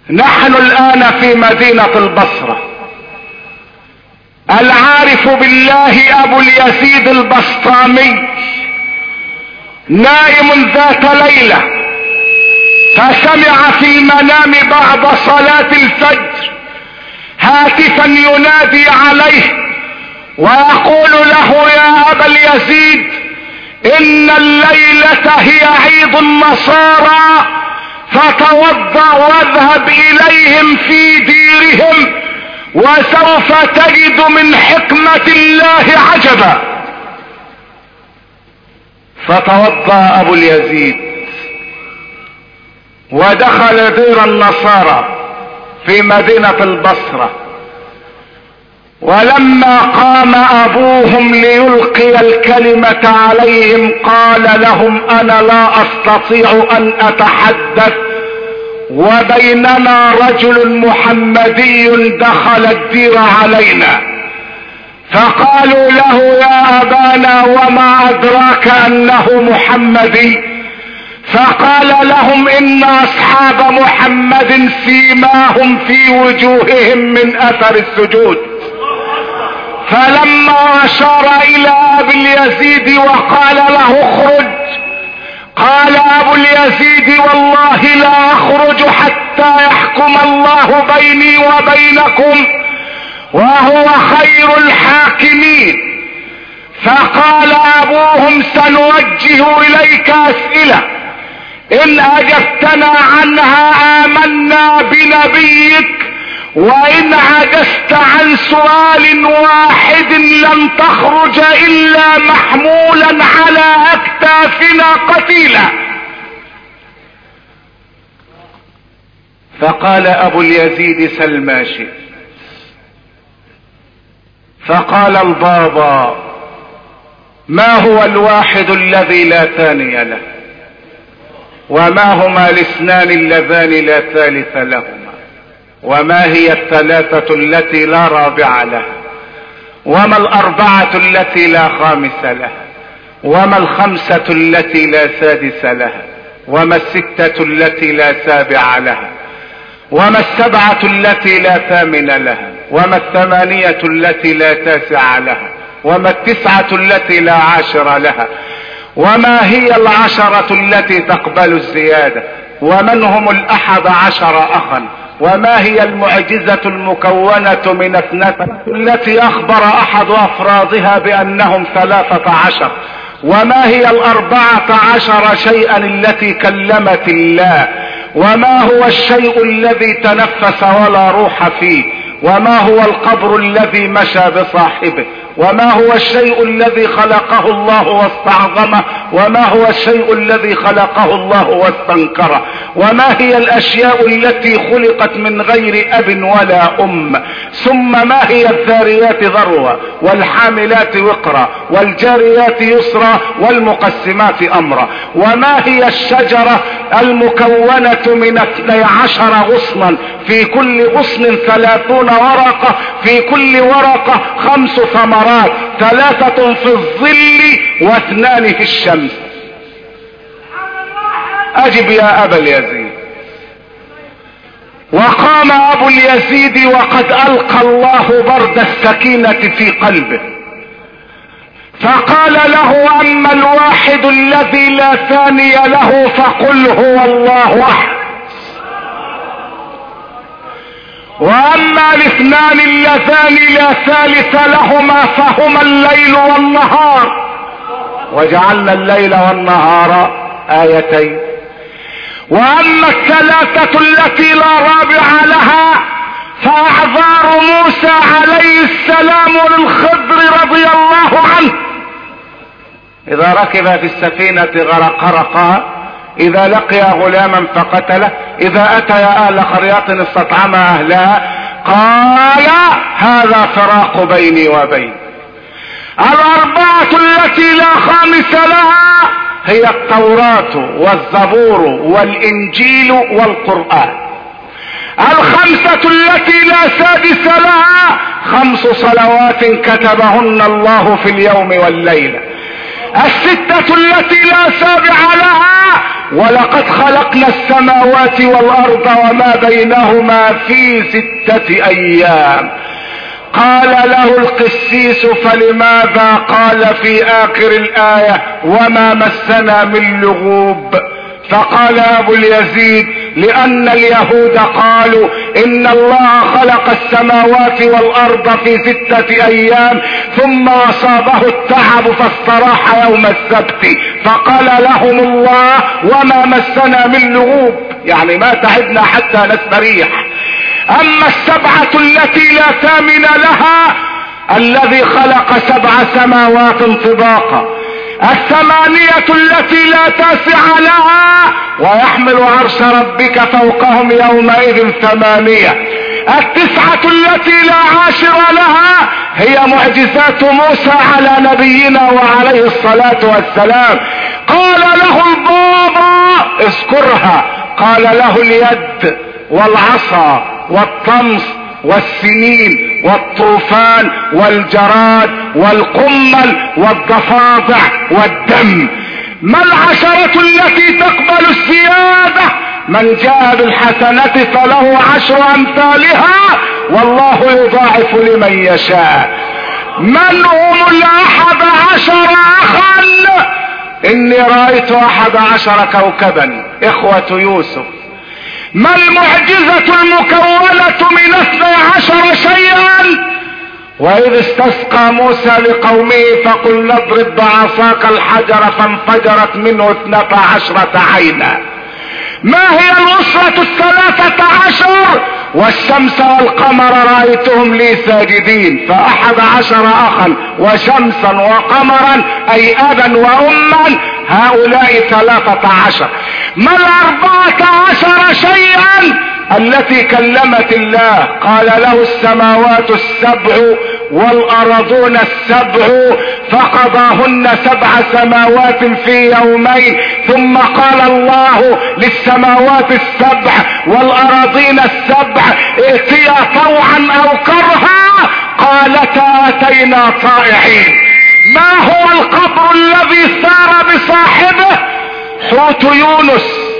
نحن الآن في مدينة البصرة. العارف بالله أبو اليزيد البسطامي نائم ذات ليلة، فسمع في المنام بعد صلاة الفجر هاتفا ينادي عليه ويقول له: يا أبا اليزيد، إن الليلة هي عيد النصارى، فتوضأ واذهب إليهم في ديرهم وسوف تجد من حكمة الله عجبا. فتوضأ أبو اليزيد ودخل دير النصارى في مدينة البصرة، ولما قام أبوهم ليلقي الكلمة عليهم قال لهم: أنا لا أستطيع أن أتحدث، وبيننا رجل محمدي دخل الدير علينا. فقالوا له: يا أبانا وما أدراك أنه محمدي؟ فقال لهم: إن أصحاب محمد سيماهم في وجوههم من أثر السجود. فلما أشار إلى أبي اليزيد وقال له: اخرج، قال أبو اليزيد: والله لا أخرج حتى يحكم الله بيني وبينكم وهو خير الحاكمين. فقال أبوهم: سنوجه إليك أسئلة، إن أجبتنا عنها آمنا بنبيك، وإن عجزت عن سؤال واحد لن تخرج إلا محمولا على أكتافنا قتيلا. فقال أبو اليزيد: سل ما شئت. فقال البابا: ما هو الواحد الذي لا ثاني له؟ وما هما الاثنان اللذان لا ثالث لهما؟ وما هي الثلاثة التي لا رابع لها؟ وما الأربعة التي لا خامس لها؟ وما الخمسة التي لا سادس لها؟ وما الستة التي لا سابع لها؟ وما السبعة التي لا ثامن لها؟ وما الثمانية التي لا تاسع لها؟ وما التسعة التي لا عاشر لها؟ وما هي العشرة التي تقبل الزيادة؟ ومن هم 11 أخا؟ وما هي المعجزة المكونة من 12 التي أخبر أحد أفرادها بأنهم 13؟ وما هي 14 شيئا التي كلمت الله؟ وما هو الشيء الذي تنفس ولا روح فيه؟ وما هو القبر الذي مشى بصاحبه؟ وما هو الشيء الذي خلقه الله واستعظمه؟ وما هو الشيء الذي خلقه الله واستنكره؟ وما هي الاشياء التي خلقت من غير اب ولا ام؟ ثم ما هي الذاريات ذروة، والحاملات وقرا، والجاريات يسرا، والمقسمات امرا؟ وما هي الشجرة المكونة من 12 غصنا، في غصن كل غصن 30 ورقة، في كل ورقة 5 ثمرات، 3 في الظل و2 في الشمس؟ اجب يا ابا اليزيد. وقام ابو اليزيد وقد القى الله برد السكينة في قلبه، فقال له: اما الواحد الذي لا ثاني له فقل هو الله احد، واما الاثنان اللذان لا ثالث لهما فهما الليل والنهار، وجعلنا الليل والنهار آيتين. واما الثلاثة التي لا رابع لها فاعذار موسى عليه السلام للخضر رضي الله عنه، اذا ركب في السفينة غرقها، اذا لقي غلاما فقتله، اذا اتى اهل قرية استطعم اهلها، قال: هذا فراق بيني وبين. 4 التي لا خامس لها هي التوراة والزبور والانجيل والقرآن. 5 التي لا سادس لها 5 صلوات كتبهن الله في اليوم والليلة. 6 التي لا سابع لها ولقد خلقنا السماوات والارض وما بينهما في 6 ايام. قال له القسيس فلماذا قال في اخر الايه وما مسنا من لغوب؟ فقال ابو اليزيد لان اليهود قالوا ان الله خلق السماوات والارض في 6 ايام ثم اصابه التعب فاستراح يوم السبت، فقال لهم الله وما مسنا من لغوب، يعني ما تعبنا حتى نستريح. اما 7 التي لا ثامن لها الذي خلق 7 سماوات طباقا، 8 التي لا تاسع لها ويحمل عرش ربك فوقهم يومئذ 8، 9 التي لا عاشر لها هي معجزات موسى على نبينا وعليه الصلاة والسلام. قال له البابا اذكرها، قال له اليد والعصا والطمس والسنين والطوفان والجراد والقمل والضفادع والدم. ما 10 التي تقبل الزيادة؟ من جاء بالحسنة فله 10 أمثالها والله يضاعف لمن يشاء. من هم 11 أخا؟ إني رأيت 11 كوكبا إخوة يوسف. ما المعجزة المكونة من 12 شيئا؟ وإذ استسقى موسى لقومه فقل اضرب بعصاك الحجر فانفجرت منه 12 عينا. ما هي الأسرة 13؟ والشمس والقمر رأيتهم لي ساجدين، ف11 أخا وشمسا وقمرا أي أبا وأما، هؤلاء 13. ما 14 شيئا التي كلمت الله؟ قال له السماوات 7 والأرضون 7 فقضاهن 7 سماوات في يومين، ثم قال الله للسماوات 7 والأراضين 7 ائتيا طوعا أو كرها قالتا أتينا طائعين. ما هو القبر الذي سار بصاحبه؟ حوت يونس،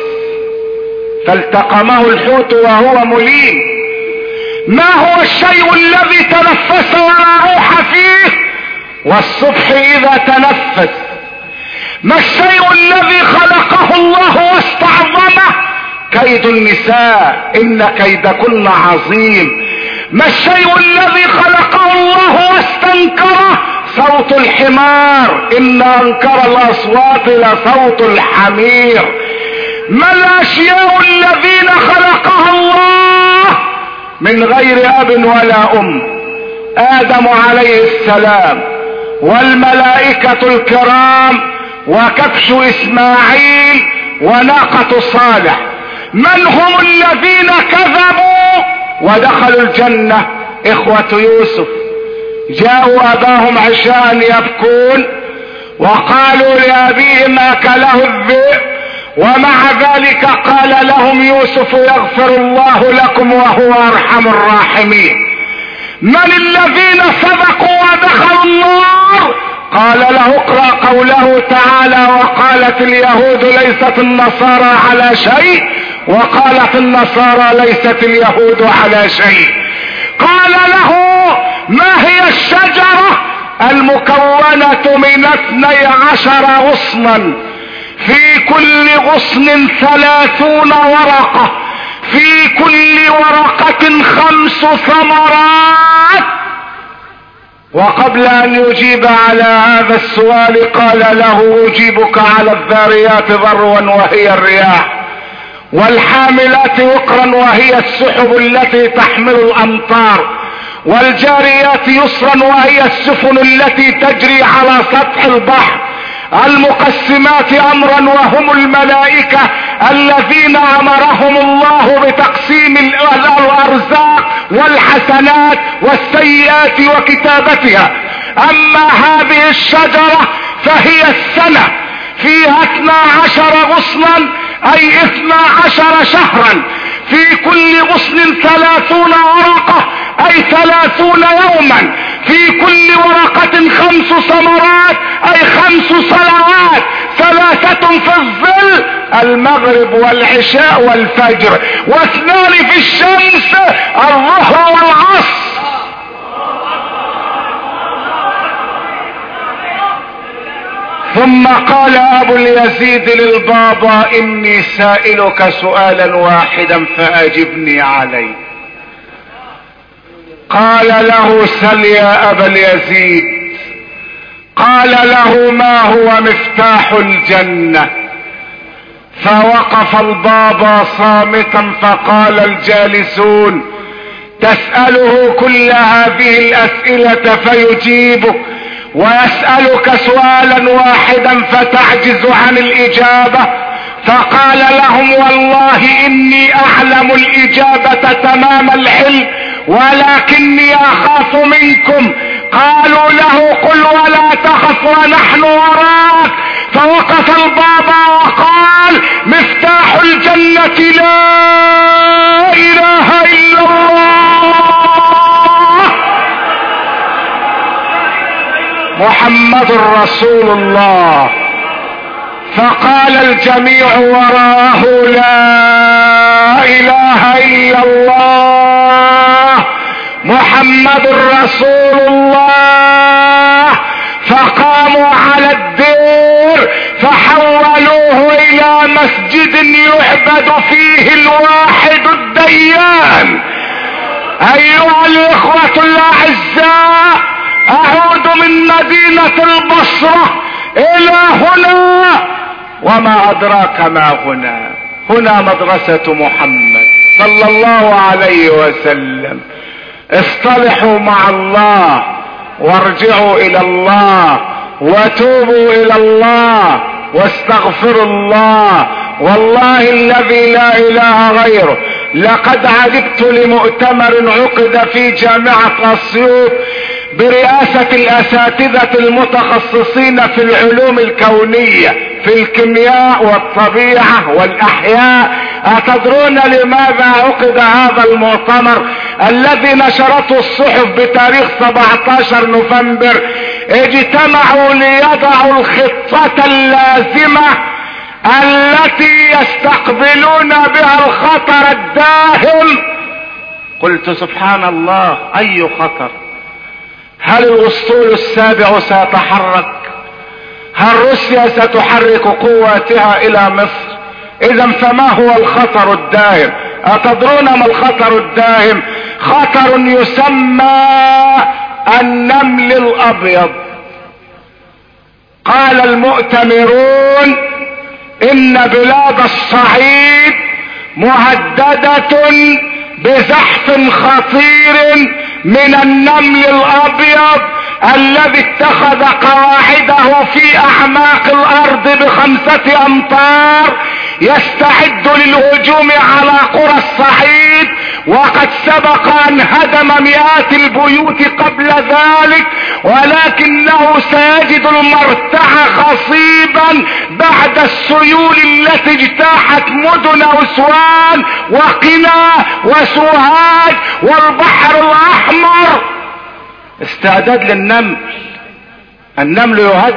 فالتقمه الحوت وهو مليم. ما هو الشيء الذي تنفس ولا روح فيه؟ والصبح إذا تنفس. ما الشيء الذي خلقه الله واستعظمه؟ كيد النساء إن كيدكن عظيم. ما الشيء الذي خلقه الله واستنكره؟ صوت الحمار إن أنكر الأصوات لصوت الحمير. ما الأشياء الذين خلقها الله من غير أب ولا أم؟ آدم عليه السلام والملائكة الكرام وكبش إسماعيل وناقة صالح. من هم الذين كذبوا ودخلوا الجنة؟ إخوة يوسف جاءوا أباهم عشاء يبكون وقالوا لأبيهم أكله الذئب، ومع ذلك قال لهم يوسف يغفر الله لكم وهو أرحم الراحمين. من الذين سبقوا ودخلوا النار؟ قال له اقرأ قوله تعالى وقالت اليهود ليست النصارى على شيء وقالت النصارى ليست اليهود على شيء. قال له ما هي الشجرة المكونة من 12 غصنا في كل غصن 30 ورقة، في كل ورقة 5 ثمرات؟ وقبل ان يجيب على هذا السؤال قال له اجيبك على الذاريات ذروا وهي الرياح، والحاملات وقرا وهي السحب التي تحمل الامطار، والجاريات يسرا وهي السفن التي تجري على سطح البحر، المقسمات امرا وهم الملائكة الذين امرهم الله بتقسيم الارزاق والحسنات والسيئات وكتابتها. اما هذه الشجرة فهي السنة فيها 12 غصنا اي 12 شهرا، في كل غصن 30 ورقة اي 30 يوما، في كل ورقة 5 ثمرات اي 5 صلوات، ثلاثة في الظل، المغرب والعشاء والفجر، واثنان في الشمس، الظهر والعصر. ثم قال ابو اليزيد للبابا: اني سائلك سؤالا واحدا فاجبني عليه. قال له: سل يا ابا اليزيد. قال له: ما هو مفتاح الجنة؟ فوقف البابا صامتا، فقال الجالسون: تسأله كل هذه الاسئلة فيجيبك، ويسألك سؤالا واحدا فتعجز عن الاجابة. فقال لهم: والله اني اعلم الاجابة تمام العلم، ولكني اخاف منكم. قالوا له: قل ولا تخف ونحن وراك. فوقف البابا وقال: مفتاح الجنة لا اله الا الله محمد رسول الله. فقال الجميع وراءه: لا اله الا الله محمد رسول الله. فقاموا على الدير فحولوه الى مسجد يعبد فيه الواحد الديان. ايها الاخوة الاعزاء، اعود من مدينة البصرة الى هنا، وما ادراك ما هنا. هنا مدرسة محمد صلى الله عليه وسلم. اصطلحوا مع الله وارجعوا الى الله وتوبوا الى الله واستغفروا الله. والله الذي لا اله غيره، لقد عجبت لمؤتمر عقد في جامعة اسيوط برئاسة الاساتذة المتخصصين في العلوم الكونية، في الكيمياء والطبيعة والاحياء. اتدرون لماذا عقد هذا المؤتمر الذي نشرته الصحف بتاريخ 17 نوفمبر؟ اجتمعوا ليضعوا الخطة اللازمة التي يستقبلون بها الخطر الداهم. قلت: سبحان الله، اي خطر؟ هل الاسطول السابع سيتحرك؟ هل روسيا ستحرك قواتها الى مصر؟ اذا فما هو الخطر الداهم؟ اتدرون ما الخطر الداهم؟ خطر يسمى النمل الابيض. قال المؤتمرون ان بلاد الصعيد مهددة بزحف خطير من النمل الابيض الذي اتخذ قواعده في اعماق الارض ب5 امتار، يستعد للهجوم على قرى الصعيد، وقد سبق ان هدم مئات البيوت قبل ذلك، ولكنه سيجد المرتع خصيبا بعد السيول التي اجتاحت مدن اسوان وقنا وسوهاج والبحر الاحمر. استعداد للنمل. النمل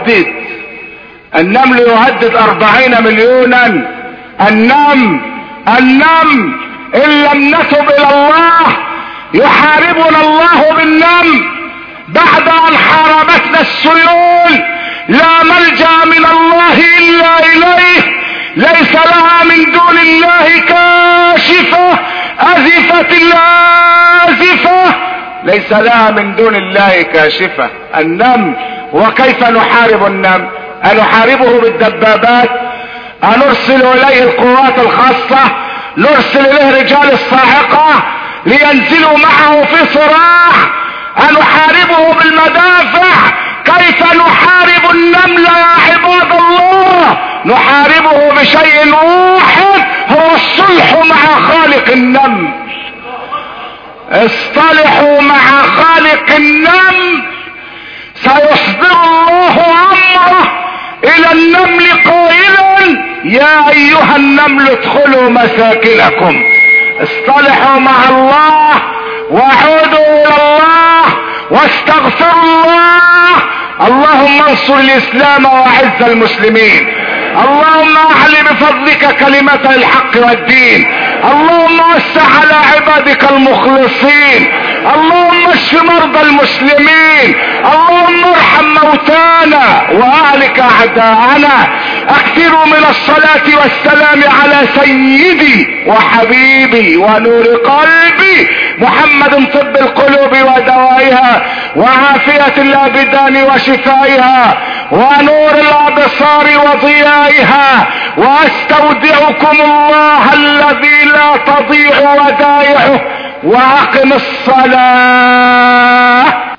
يهدد 40 مليونا. النمل ان لم نتب الى الله يحاربنا الله بالنمل. بعد ان حاربتنا السيول لا ملجأ من الله الا اليه، ليس لها من دون الله كاشفة، ازفت الازفة، ليس لها من دون الله كاشفة. النمل. وكيف نحارب النمل؟ أنحاربه بالدبابات؟ أنرسل إليه القوات الخاصة؟ نرسل إليه رجال الصاعقة لينزلوا معه في صراع؟ أنحاربه بالمدافع؟ كيف نحارب النمل يا عباد الله؟ نحاربه بشيء واحد، هو الصلح مع خالق النمل. اصطلحوا مع خالق النمل، سيصدر الله امره الى النمل قائلا: يا ايها النمل ادخلوا مساكنكم. اصطلحوا مع الله وعودوا الى الله واستغفروا الله. اللهم انصر الاسلام واعز المسلمين، اللهم اعل بفضلك كلمة الحق والدين. اللهم وسع على عبادك المخلصين. اللهم اشف مرضى المسلمين. اللهم ارحم موتانا واهلك اعداءنا. اكثروا من الصلاة والسلام على سيدي وحبيبي ونور قلبي محمد، طب القلوب ودوائها وعافية الابدان وشفائها ونور الابصار وضيائها. واستودعكم الله الذي لا تضيع ودائعه. واقم الصلاة.